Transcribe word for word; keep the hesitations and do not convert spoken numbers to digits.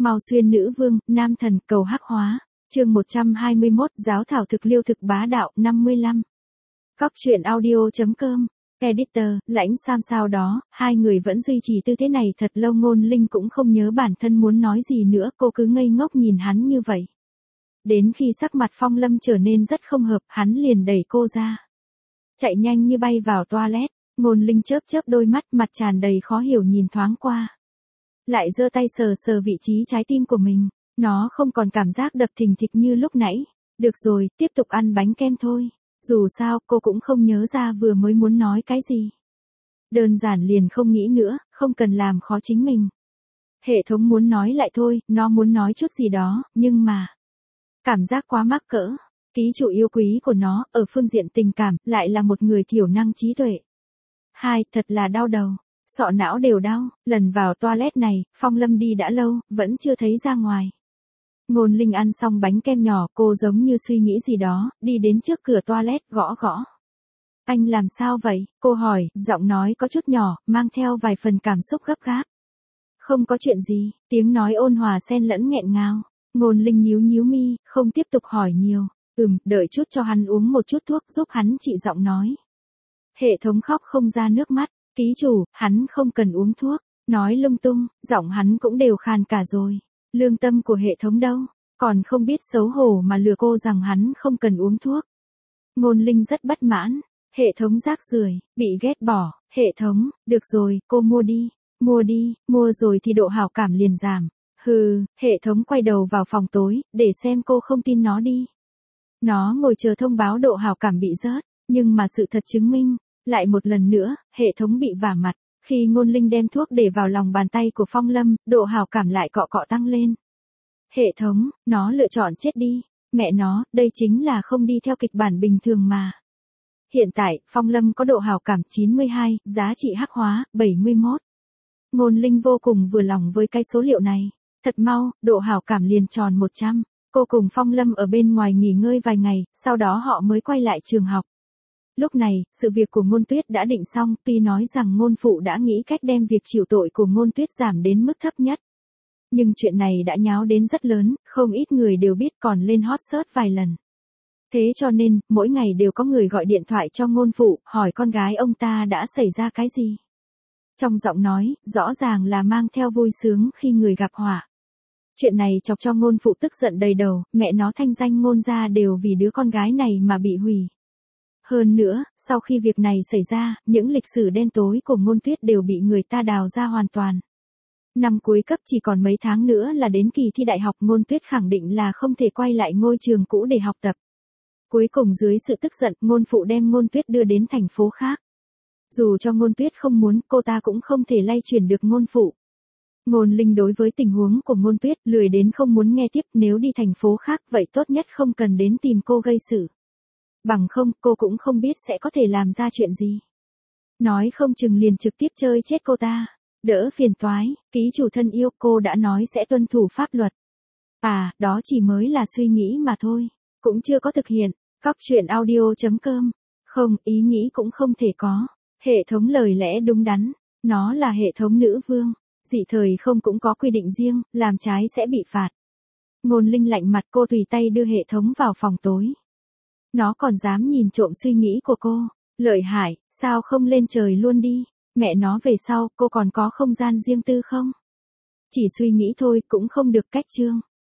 Mau xuyên nữ vương, nam thần, cầu hắc hóa. Chương một trăm hai mươi mốt, giáo thảo thực liêu thực bá đạo, năm mươi lăm. Cóc truyện audio.com. Editor, Lãnh Sam sau đó, hai người vẫn duy trì tư thế này thật lâu. Ngôn Linh cũng không nhớ bản thân muốn nói gì nữa, cô cứ ngây ngốc nhìn hắn như vậy. Đến khi sắc mặt Phong Lâm trở nên rất không hợp, hắn liền đẩy cô ra. Chạy nhanh như bay vào toilet, Ngôn Linh chớp chớp đôi mắt, mặt tràn đầy khó hiểu nhìn thoáng qua. Lại giơ tay sờ sờ vị trí trái tim của mình, nó không còn cảm giác đập thình thịch như lúc nãy. Được rồi, tiếp tục ăn bánh kem thôi. Dù sao, cô cũng không nhớ ra vừa mới muốn nói cái gì. Đơn giản liền không nghĩ nữa, không cần làm khó chính mình. Hệ thống muốn nói lại thôi, nó muốn nói chút gì đó, nhưng mà... Cảm giác quá mắc cỡ. Ký chủ yêu quý của nó, ở phương diện tình cảm, lại là một người thiểu năng trí tuệ. Hai, thật là đau đầu. Sọ não đều đau. Lần vào toilet này, Phong Lâm đi đã lâu, vẫn chưa thấy ra ngoài. Ngôn Linh ăn xong bánh kem nhỏ, cô giống như suy nghĩ gì đó, đi đến trước cửa toilet, gõ gõ. Anh làm sao vậy? Cô hỏi, giọng nói có chút nhỏ, mang theo vài phần cảm xúc gấp gáp. Không có chuyện gì, tiếng nói ôn hòa xen lẫn nghẹn ngào. Ngôn Linh nhíu nhíu mi, không tiếp tục hỏi nhiều. Ừm, đợi chút cho hắn uống một chút thuốc giúp hắn trị giọng nói. Hệ thống khóc không ra nước mắt. Ký chủ, hắn không cần uống thuốc. Nói lung tung, giọng hắn cũng đều khàn cả rồi. Lương tâm của hệ thống đâu, còn không biết xấu hổ mà lừa cô rằng hắn không cần uống thuốc. Ngôn Linh rất bất mãn. Hệ thống rác rưởi, bị ghét bỏ. Hệ thống, được rồi, cô mua đi. Mua đi, mua rồi thì độ hảo cảm liền giảm. Hừ, hệ thống quay đầu vào phòng tối, để xem cô không tin nó đi. Nó ngồi chờ thông báo độ hảo cảm bị rớt, nhưng mà sự thật chứng minh, lại một lần nữa, hệ thống bị vả mặt. Khi Ngôn Linh đem thuốc để vào lòng bàn tay của Phong Lâm, độ hảo cảm lại cọ cọ tăng lên. Hệ thống, nó lựa chọn chết đi. Mẹ nó, đây chính là không đi theo kịch bản bình thường mà. Hiện tại, Phong Lâm có độ hảo cảm chín mươi hai, giá trị hắc hóa, bảy mươi mốt. Ngôn Linh vô cùng vừa lòng với cái số liệu này. Thật mau, độ hảo cảm liền tròn một trăm. Cô cùng Phong Lâm ở bên ngoài nghỉ ngơi vài ngày, sau đó họ mới quay lại trường học. Lúc này, sự việc của Ngôn Tuyết đã định xong, tuy nói rằng Ngôn Phụ đã nghĩ cách đem việc chịu tội của Ngôn Tuyết giảm đến mức thấp nhất. Nhưng chuyện này đã nháo đến rất lớn, không ít người đều biết, còn lên hot search vài lần. Thế cho nên, mỗi ngày đều có người gọi điện thoại cho Ngôn Phụ, hỏi con gái ông ta đã xảy ra cái gì. Trong giọng nói, rõ ràng là mang theo vui sướng khi người gặp họa. Chuyện này chọc cho Ngôn Phụ tức giận đầy đầu, mẹ nó thanh danh Ngôn gia đều vì đứa con gái này mà bị hủy. Hơn nữa, sau khi việc này xảy ra, những lịch sử đen tối của Ngôn Tuyết đều bị người ta đào ra hoàn toàn. Năm cuối cấp chỉ còn mấy tháng nữa là đến kỳ thi đại học, Ngôn Tuyết khẳng định là không thể quay lại ngôi trường cũ để học tập. Cuối cùng dưới sự tức giận, Ngôn Phụ đem Ngôn Tuyết đưa đến thành phố khác. Dù cho Ngôn Tuyết không muốn, cô ta cũng không thể lay chuyển được Ngôn Phụ. Ngôn Linh đối với tình huống của Ngôn Tuyết lười đến không muốn nghe tiếp, nếu đi thành phố khác vậy tốt nhất không cần đến tìm cô gây sự. Bằng không, cô cũng không biết sẽ có thể làm ra chuyện gì. Nói không chừng liền trực tiếp chơi chết cô ta. Đỡ phiền toái, ký chủ thân yêu, cô đã nói sẽ tuân thủ pháp luật. À, đó chỉ mới là suy nghĩ mà thôi. Cũng chưa có thực hiện. Cóc truyện audio.com. Không, ý nghĩ cũng không thể có. Hệ thống lời lẽ đúng đắn. Nó là hệ thống nữ vương. Dị thời không cũng có quy định riêng, làm trái sẽ bị phạt. Ngôn Linh lạnh mặt, cô tùy tay đưa hệ thống vào phòng tối. Nó còn dám nhìn trộm suy nghĩ của cô. Lợi hại, sao không lên trời luôn đi. Mẹ nó về sau, cô còn có không gian riêng tư không? Chỉ suy nghĩ thôi cũng không được cách chương.